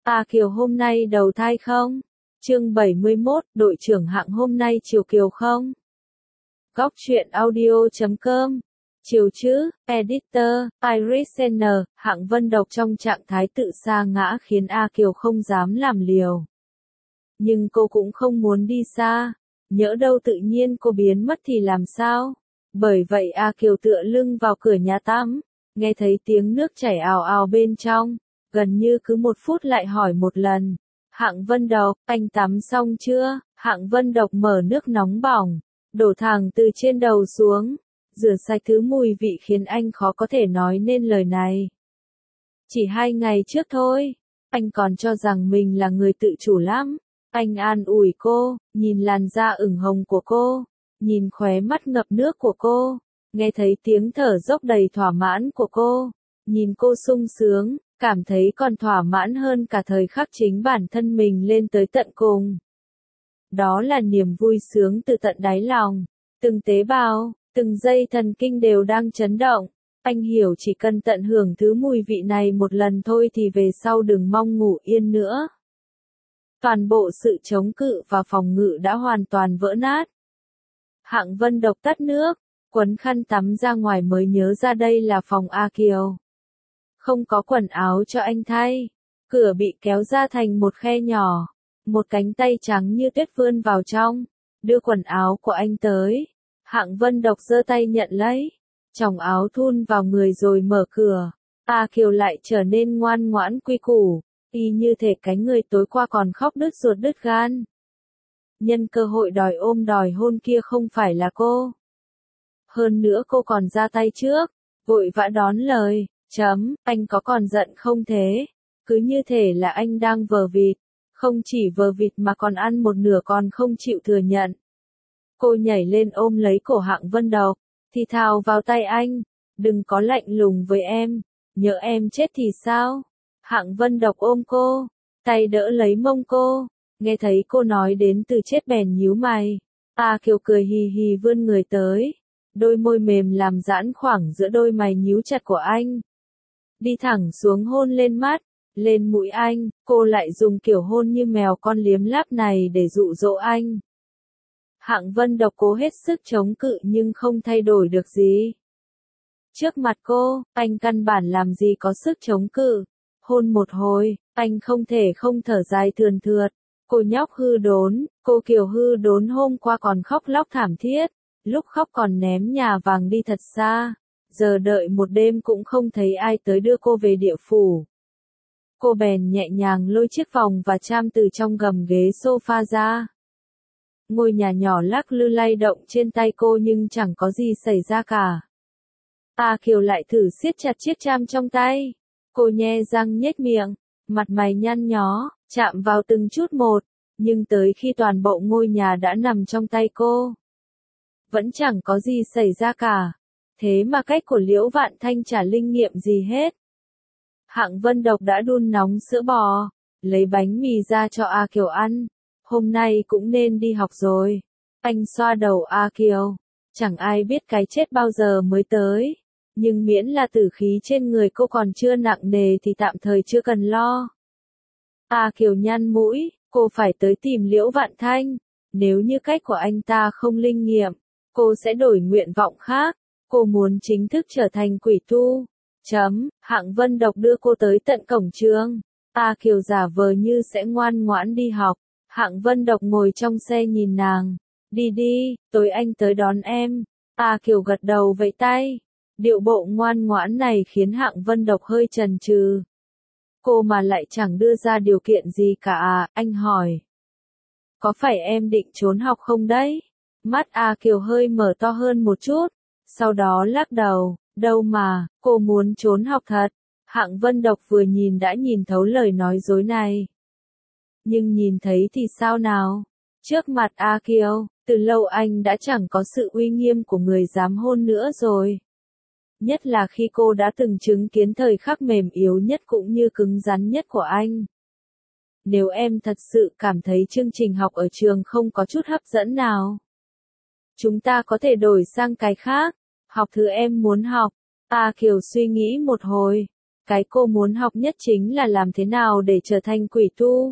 A Kiều hôm nay đầu thai không? Chương 71, đội trưởng Hạng hôm nay chiều kiều không? Góc truyện audio.com. Chiều chữ, editor, Iris N, Hạng Vân Độc trong trạng thái tự sa ngã khiến A Kiều không dám làm liều. Nhưng cô cũng không muốn đi xa, nhỡ đâu tự nhiên cô biến mất thì làm sao? Bởi vậy A Kiều tựa lưng vào cửa nhà tắm, nghe thấy tiếng nước chảy ào ào bên trong, gần như cứ 1 phút lại hỏi một lần. Hạng Vân Độc, anh tắm xong chưa? Hạng Vân Độc mở nước nóng bỏng, đổ thẳng từ trên đầu xuống, rửa sạch thứ mùi vị khiến anh khó có thể nói nên lời này. Chỉ 2 ngày trước thôi, anh còn cho rằng mình là người tự chủ lắm. Anh an ủi cô, nhìn làn da ửng hồng của cô, nhìn khóe mắt ngập nước của cô, nghe thấy tiếng thở dốc đầy thỏa mãn của cô, nhìn cô sung sướng, cảm thấy còn thỏa mãn hơn cả thời khắc chính bản thân mình lên tới tận cùng. Đó là niềm vui sướng từ tận đáy lòng, từng tế bào, từng dây thần kinh đều đang chấn động. Anh hiểu chỉ cần tận hưởng thứ mùi vị này một lần thôi thì về sau đừng mong ngủ yên nữa. Toàn bộ sự chống cự và phòng ngự đã hoàn toàn vỡ nát. Hạng Vân Độc tắt nước, quấn khăn tắm ra ngoài mới nhớ ra đây là phòng A Kiều. Không có quần áo cho anh thay, cửa bị kéo ra thành một khe nhỏ, một cánh tay trắng như tuyết vươn vào trong, đưa quần áo của anh tới. Hạng Vân Độc giơ tay nhận lấy, chồng áo thun vào người rồi mở cửa. A Kiều lại trở nên ngoan ngoãn quy củ, y như thể cái người tối qua còn khóc đứt ruột đứt gan. Nhân cơ hội đòi ôm đòi hôn kia không phải là cô. Hơn nữa cô còn ra tay trước, vội vã đón lời, anh có còn giận không thế? Cứ như thể là anh đang vờ vịt, không chỉ vờ vịt mà còn ăn một nửa còn không chịu thừa nhận. Cô nhảy lên ôm lấy cổ Hạng Vân Độc, thì thào vào tay anh, đừng có lạnh lùng với em, nhỡ em chết thì sao? Hạng Vân Độc ôm cô, tay đỡ lấy mông cô, nghe thấy cô nói đến từ chết bèn nhíu mày. A Kiều cười hì hì vươn người tới, đôi môi mềm làm giãn khoảng giữa đôi mày nhíu chặt của anh. Đi thẳng xuống hôn lên mắt, lên mũi anh, cô lại dùng kiểu hôn như mèo con liếm láp này để dụ dỗ anh. Hạng Vân Độc cố hết sức chống cự nhưng không thay đổi được gì. Trước mặt cô, anh căn bản làm gì có sức chống cự. Hôn một hồi, anh không thể không thở dài thườn thượt. Cô nhóc hư đốn, cô Kiều hư đốn hôm qua còn khóc lóc thảm thiết, lúc khóc còn ném nhà vàng đi thật xa. Giờ đợi một đêm cũng không thấy ai tới đưa cô về địa phủ. Cô bèn nhẹ nhàng lôi chiếc vòng và cham từ trong gầm ghế sofa ra. Ngôi nhà nhỏ lắc lư lay động trên tay cô nhưng chẳng có gì xảy ra cả. A Kiều lại thử siết chặt chiếc cham trong tay. Cô nhe răng nhếch miệng, mặt mày nhăn nhó, chạm vào từng chút một, nhưng tới khi toàn bộ ngôi nhà đã nằm trong tay cô, vẫn chẳng có gì xảy ra cả. Thế mà cách của Liễu Vạn Thanh chả linh nghiệm gì hết. Hạng Vân Độc đã đun nóng sữa bò, lấy bánh mì ra cho A Kiều ăn. Hôm nay cũng nên đi học rồi. Anh xoa đầu A Kiều. Chẳng ai biết cái chết bao giờ mới tới. Nhưng miễn là tử khí trên người cô còn chưa nặng nề thì tạm thời chưa cần lo. A Kiều nhăn mũi, cô phải tới tìm Liễu Vạn Thanh. Nếu như cách của anh ta không linh nghiệm, cô sẽ đổi nguyện vọng khác. Cô muốn chính thức trở thành quỷ tu. Hạng Vân Độc đưa cô tới tận cổng trường. A Kiều giả vờ như sẽ ngoan ngoãn đi học. Hạng Vân Độc ngồi trong xe nhìn nàng. Đi đi, tối anh tới đón em. A Kiều gật đầu vẫy tay. Điệu bộ ngoan ngoãn này khiến Hạng Vân Độc hơi chần chừ. Cô mà lại chẳng đưa ra điều kiện gì cả à, anh hỏi. Có phải em định trốn học không đấy? Mắt A Kiều hơi mở to hơn một chút. Sau đó lắc đầu, đâu mà, cô muốn trốn học thật. Hạng Vân Độc vừa nhìn đã nhìn thấu lời nói dối này. Nhưng nhìn thấy thì sao nào? Trước mặt A Kiều, từ lâu anh đã chẳng có sự uy nghiêm của người dám hôn nữa rồi. Nhất là khi cô đã từng chứng kiến thời khắc mềm yếu nhất cũng như cứng rắn nhất của anh. Nếu em thật sự cảm thấy chương trình học ở trường không có chút hấp dẫn nào, chúng ta có thể đổi sang cái khác, học thứ em muốn học. A Kiều suy nghĩ một hồi, Cái cô muốn học nhất chính là làm thế nào để trở thành quỷ tu.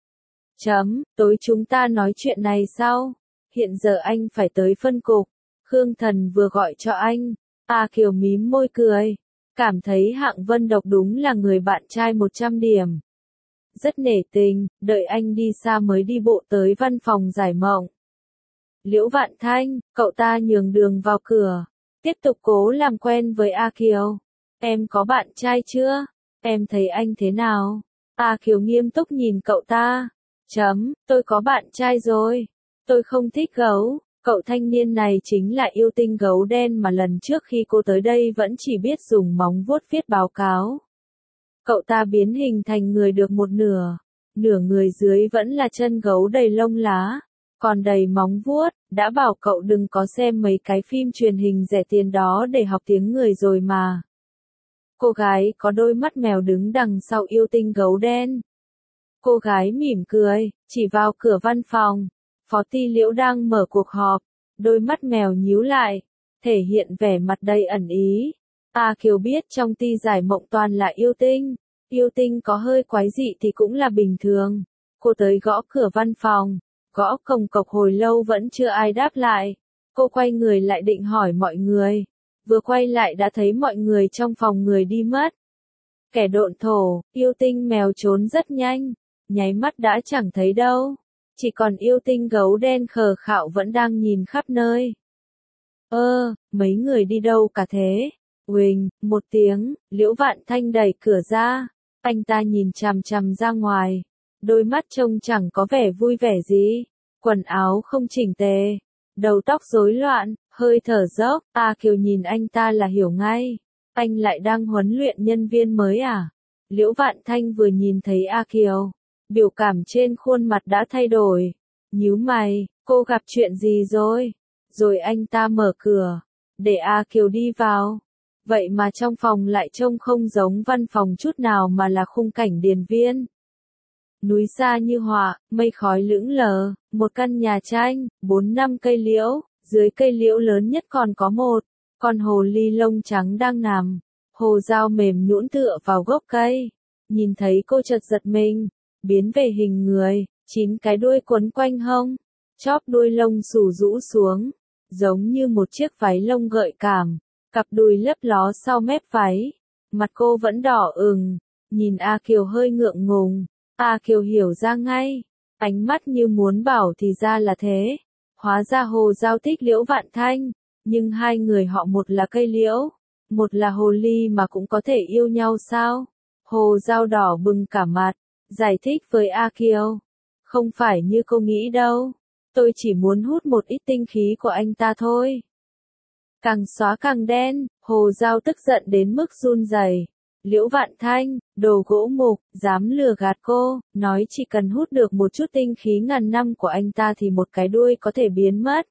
Tối chúng ta nói chuyện này sau. Hiện giờ anh phải tới phân cục. Khương Thần vừa gọi cho anh. A Kiều mím môi cười. Cảm thấy Hạng Vân Độc đúng là người bạn trai 100 điểm. Rất nể tình, đợi anh đi xa mới đi bộ tới văn phòng giải mộng. Liễu Vạn Thanh, cậu ta nhường đường vào cửa. Tiếp tục cố làm quen với A Kiều. Em có bạn trai chưa? Em thấy anh thế nào? A Kiều nghiêm túc nhìn cậu ta. Tôi có bạn trai rồi. Tôi không thích gấu. Cậu thanh niên này chính là yêu tinh gấu đen mà lần trước khi cô tới đây vẫn chỉ biết dùng móng vuốt viết báo cáo. Cậu ta biến hình thành người được một nửa. Nửa người dưới vẫn là chân gấu đầy lông lá. Còn đầy móng vuốt, đã bảo cậu đừng có xem mấy cái phim truyền hình rẻ tiền đó để học tiếng người rồi mà. Cô gái có đôi mắt mèo đứng đằng sau yêu tinh gấu đen. Cô gái mỉm cười, chỉ vào cửa văn phòng. Phó ty Liễu đang mở cuộc họp. Đôi mắt mèo nhíu lại, thể hiện vẻ mặt đầy ẩn ý. A Kiều biết trong ty giải mộng toàn là yêu tinh. Yêu tinh có hơi quái dị thì cũng là bình thường. Cô tới gõ cửa văn phòng. Gõ cồng cộc hồi lâu vẫn chưa ai đáp lại. Cô quay người lại định hỏi mọi người. Vừa quay lại đã thấy mọi người trong phòng người đi mất. Kẻ độn thổ, yêu tinh mèo trốn rất nhanh. Nháy mắt đã chẳng thấy đâu. Chỉ còn yêu tinh gấu đen khờ khạo vẫn đang nhìn khắp nơi. Mấy người đi đâu cả thế? Uỳnh, một tiếng, Liễu Vạn Thanh đẩy cửa ra. Anh ta nhìn chằm chằm ra ngoài. Đôi mắt trông chẳng có vẻ vui vẻ gì. Quần áo không chỉnh tề. Đầu tóc rối loạn, hơi thở dốc. A Kiều nhìn anh ta là hiểu ngay. Anh lại đang huấn luyện nhân viên mới à? Liễu Vạn Thanh vừa nhìn thấy A Kiều. Biểu cảm trên khuôn mặt đã thay đổi. Nhíu mày, cô gặp chuyện gì rồi? Rồi anh ta mở cửa. Để A Kiều đi vào. Vậy mà trong phòng lại trông không giống văn phòng chút nào mà là khung cảnh điền viên. Núi xa như họa, mây khói lững lờ, một căn nhà tranh, 4-5 cây liễu, dưới cây liễu lớn nhất còn có một con hồ ly lông trắng đang nằm. Hồ dao mềm nhũn tựa vào gốc cây. Nhìn thấy cô chợt giật mình, biến về hình người, 9 cái đuôi quấn quanh hông, chóp đuôi lông xù rũ xuống, giống như một chiếc váy lông gợi cảm, cặp đùi lấp ló sau mép váy. Mặt cô vẫn đỏ ửng, nhìn A Kiều hơi ngượng ngùng. A Kiều hiểu ra ngay, ánh mắt như muốn bảo thì ra là thế. Hóa ra Hồ Giao thích Liễu Vạn Thanh, nhưng hai người họ một là cây liễu, một là hồ ly mà cũng có thể yêu nhau sao? Hồ Giao đỏ bừng cả mặt, giải thích với A Kiều. Không phải như cô nghĩ đâu, tôi chỉ muốn hút một ít tinh khí của anh ta thôi. Càng xóa càng đen, Hồ Giao tức giận đến mức run rẩy. Liễu Vạn Thanh, đồ gỗ mục, dám lừa gạt cô, nói chỉ cần hút được một chút tinh khí ngàn năm của anh ta thì một cái đuôi có thể biến mất.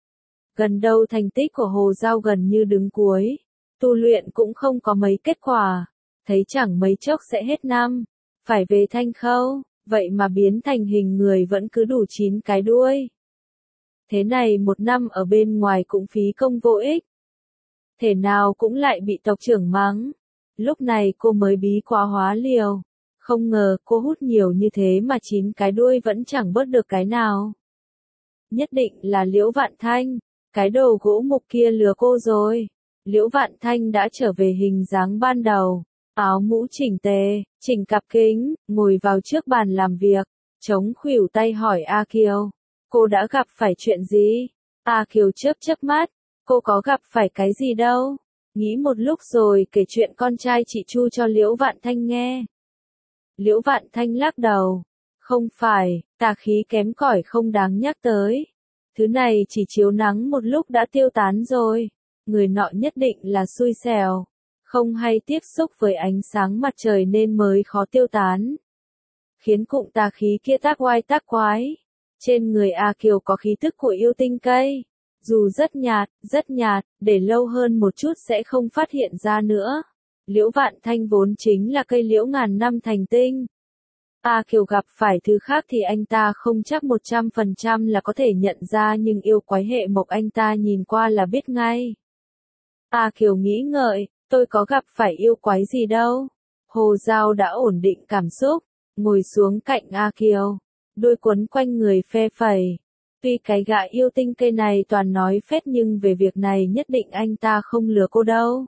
Gần đâu thành tích của Hồ Giao gần như đứng cuối, tu luyện cũng không có mấy kết quả, thấy chẳng mấy chốc sẽ hết năm, phải về Thanh Khâu, vậy mà biến thành hình người vẫn cứ đủ 9 cái đuôi. Thế này một năm ở bên ngoài cũng phí công vô ích. Thể nào cũng lại bị tộc trưởng mắng. Lúc này cô mới bí quá hóa liều. Không ngờ cô hút nhiều như thế mà 9 cái đuôi vẫn chẳng bớt được cái nào. Nhất định là Liễu Vạn Thanh. Cái đồ gỗ mục kia lừa cô rồi. Liễu Vạn Thanh đã trở về hình dáng ban đầu. Áo mũ chỉnh tề, chỉnh cặp kính, ngồi vào trước bàn làm việc. Chống khuỷu tay hỏi A Kiều. Cô đã gặp phải chuyện gì? A Kiều chớp chớp mắt. Cô có gặp phải cái gì đâu. Nghĩ một lúc rồi kể chuyện con trai chị Chu cho Liễu Vạn Thanh nghe. Liễu Vạn Thanh lắc đầu. Không phải, tà khí kém cỏi không đáng nhắc tới. Thứ này chỉ chiếu nắng một lúc đã tiêu tán rồi. Người nọ nhất định là xui xẻo. Không hay tiếp xúc với ánh sáng mặt trời nên mới khó tiêu tán. Khiến cụm tà khí kia tác oai tác quái. Trên người A Kiều có khí tức của yêu tinh cây. Dù rất nhạt, để lâu hơn một chút sẽ không phát hiện ra nữa. Liễu Vạn Thanh vốn chính là cây liễu ngàn năm thành tinh. A Kiều gặp phải thứ khác thì anh ta không chắc 100% là có thể nhận ra nhưng yêu quái hệ mộc anh ta nhìn qua là biết ngay. A Kiều nghĩ ngợi, tôi có gặp phải yêu quái gì đâu. Hồ Giao đã ổn định cảm xúc, ngồi xuống cạnh A Kiều, đôi quấn quanh người phe phẩy. Tuy cái gã yêu tinh cây này toàn nói phét nhưng về việc này nhất định anh ta không lừa cô đâu.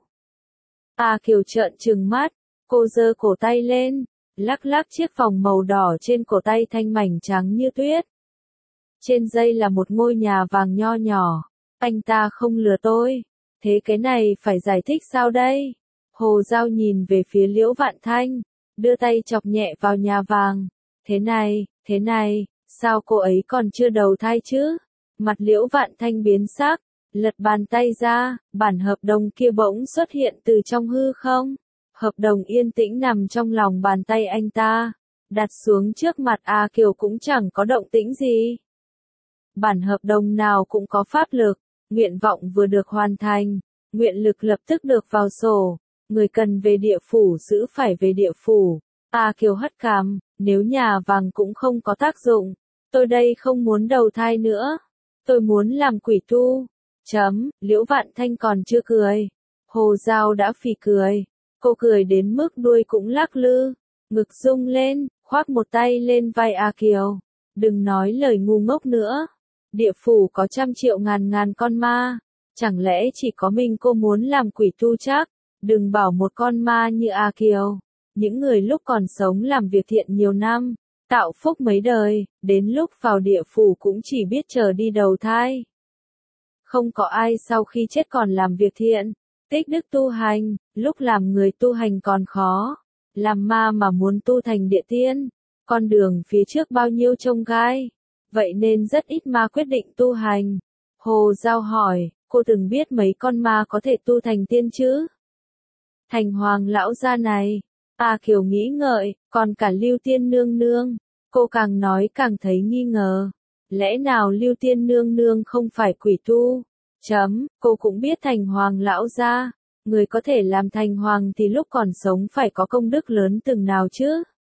A Kiều trợn trừng mắt, cô giơ cổ tay lên, lắc lắc chiếc vòng màu đỏ trên cổ tay thanh mảnh trắng như tuyết. Trên dây là một ngôi nhà vàng nho nhỏ, anh ta không lừa tôi, thế cái này phải giải thích sao đây? Hồ Giao nhìn về phía Liễu Vạn Thanh, đưa tay chọc nhẹ vào nhà vàng, thế này, sao cô ấy còn chưa đầu thai chứ? Mặt Liễu Vạn Thanh biến sắc, lật bàn tay ra, bản hợp đồng kia bỗng xuất hiện từ trong hư không. Hợp đồng yên tĩnh nằm trong lòng bàn tay anh ta, đặt xuống trước mặt A Kiều cũng chẳng có động tĩnh gì. Bản hợp đồng nào cũng có pháp lực, nguyện vọng vừa được hoàn thành, nguyện lực lập tức được vào sổ, người cần về địa phủ giữ phải về địa phủ. A Kiều hất cằm, nếu nhà vàng cũng không có tác dụng, tôi đây không muốn đầu thai nữa, tôi muốn làm quỷ tu. Liễu Vạn Thanh còn chưa cười, Hồ Giao đã phì cười, cô cười đến mức đuôi cũng lắc lư, ngực rung lên, khoác một tay lên vai A Kiều, đừng nói lời ngu ngốc nữa. Địa phủ có trăm triệu ngàn con ma, chẳng lẽ chỉ có mình cô muốn làm quỷ tu chắc? Đừng bảo một con ma như A Kiều, những người lúc còn sống làm việc thiện nhiều năm, tạo phúc mấy đời, đến lúc vào địa phủ cũng chỉ biết chờ đi đầu thai. Không có ai sau khi chết còn làm việc thiện, tích đức tu hành, lúc làm người tu hành còn khó, làm ma mà muốn tu thành địa tiên, con đường phía trước bao nhiêu chông gai. Vậy nên rất ít ma quyết định tu hành. Hồ Giao hỏi, cô từng biết mấy con ma có thể tu thành tiên chứ? Thành Hoàng lão gia này. A Kiều nghĩ ngợi, còn cả Lưu Tiên nương nương. Cô càng nói càng thấy nghi ngờ. Lẽ nào Lưu Tiên nương nương không phải quỷ tu? Cô cũng biết Thành Hoàng lão gia. Người có thể làm thành hoàng thì lúc còn sống phải có công đức lớn từng nào chứ?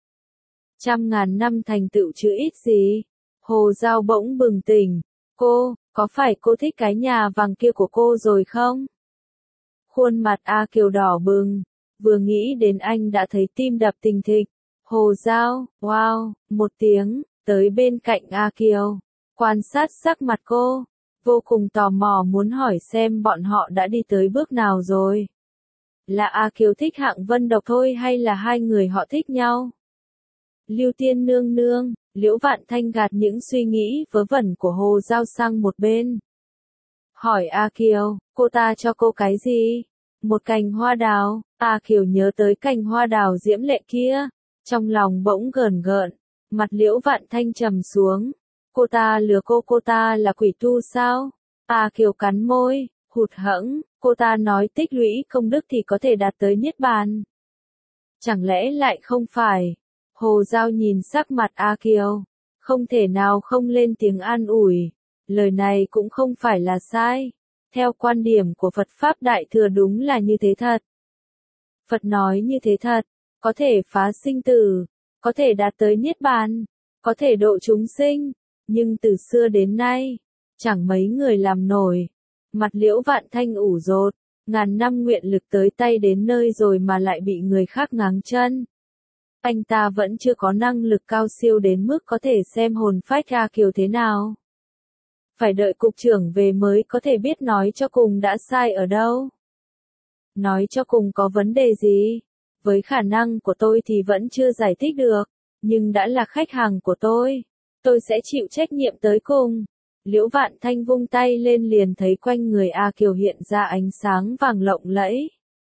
100.000 năm thành tựu chứ ít gì. Hồ Giao bỗng bừng tỉnh, có phải cô thích cái nhà vàng kia của cô rồi không? Khuôn mặt A Kiều đỏ bừng, vừa nghĩ đến anh đã thấy tim đập thình thịch. Hồ Giao, wow, một tiếng, tới bên cạnh A Kiều, quan sát sắc mặt cô, vô cùng tò mò muốn hỏi xem bọn họ đã đi tới bước nào rồi. Là A Kiều thích Hạng Vân Độc thôi hay là hai người họ thích nhau? Lưu Tiên nương nương, Liễu Vạn Thanh gạt những suy nghĩ vớ vẩn của Hồ Giao sang một bên. Hỏi A Kiều, cô ta cho cô cái gì? Một cành hoa đào. A Kiều nhớ tới cành hoa đào diễm lệ kia, trong lòng bỗng gờn gợn, mặt Liễu Vạn Thanh trầm xuống. Cô ta lừa cô ta là quỷ tu sao? A Kiều cắn môi, hụt hẫng, cô ta nói tích lũy công đức thì có thể đạt tới niết bàn. Chẳng lẽ lại không phải? Hồ Giao nhìn sắc mặt A Kiều, không thể nào không lên tiếng an ủi. Lời này cũng không phải là sai. Theo quan điểm của Phật Pháp Đại Thừa đúng là như thế thật. Phật nói như thế thật, có thể phá sinh tử, có thể đạt tới niết bàn, có thể độ chúng sinh, nhưng từ xưa đến nay, chẳng mấy người làm nổi. Mặt Liễu Vạn Thanh ủ rột, ngàn năm nguyện lực tới tay đến nơi rồi mà lại bị người khác ngáng chân. Anh ta vẫn chưa có năng lực cao siêu đến mức có thể xem hồn phách A Kiều thế nào. Phải đợi cục trưởng về mới có thể biết nói cho cùng đã sai ở đâu. Nói cho cùng có vấn đề gì? Với khả năng của tôi thì vẫn chưa giải thích được, nhưng đã là khách hàng của tôi sẽ chịu trách nhiệm tới cùng. Liễu Vạn Thanh vung tay lên liền thấy quanh người A Kiều hiện ra ánh sáng vàng lộng lẫy.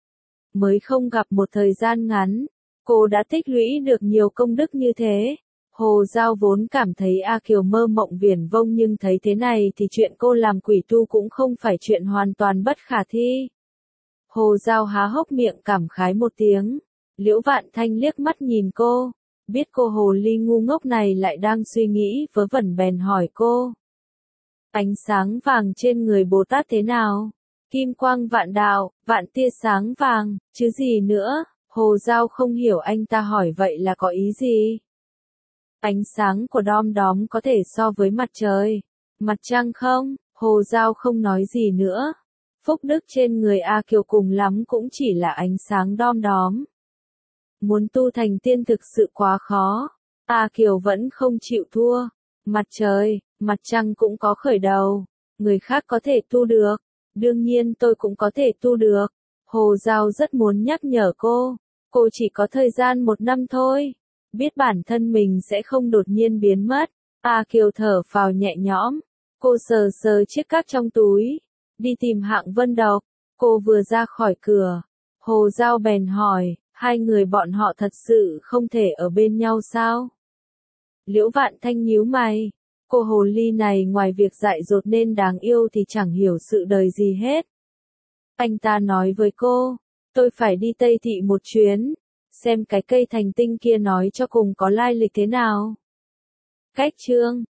Mới không gặp một thời gian ngắn, cô đã tích lũy được nhiều công đức như thế. Hồ Giao vốn cảm thấy A Kiều mơ mộng viển vông nhưng thấy thế này thì chuyện cô làm quỷ tu cũng không phải chuyện hoàn toàn bất khả thi. Hồ Giao há hốc miệng cảm khái một tiếng. Liễu Vạn Thanh liếc mắt nhìn cô, biết cô hồ ly ngu ngốc này lại đang suy nghĩ vớ vẩn bèn hỏi cô. Ánh sáng vàng trên người Bồ Tát thế nào? Kim quang vạn đạo, vạn tia sáng vàng, chứ gì nữa? Hồ Giao không hiểu anh ta hỏi vậy là có ý gì? Ánh sáng của đom đóm có thể so với mặt trời, mặt trăng không? Hồ Giao không nói gì nữa. Phúc đức trên người A Kiều cùng lắm cũng chỉ là ánh sáng đom đóm. Muốn tu thành tiên thực sự quá khó. A Kiều vẫn không chịu thua. Mặt trời, mặt trăng cũng có khởi đầu. Người khác có thể tu được. Đương nhiên tôi cũng có thể tu được. Hồ Giao rất muốn nhắc nhở cô. Cô chỉ có thời gian 1 năm thôi. Biết bản thân mình sẽ không đột nhiên biến mất. A Kiều thở phào nhẹ nhõm. Cô sờ sờ chiếc các trong túi. Đi tìm Hạng Vân Độc. Cô vừa ra khỏi cửa. Hồ Giao bèn hỏi, hai người bọn họ thật sự không thể ở bên nhau sao? Liễu Vạn Thanh nhíu mày. Cô hồ ly này ngoài việc dại dột nên đáng yêu thì chẳng hiểu sự đời gì hết. Anh ta nói với cô, tôi phải đi Tây Thị một chuyến, xem cái cây thành tinh kia nói cho cùng có lai lịch thế nào. Cách chương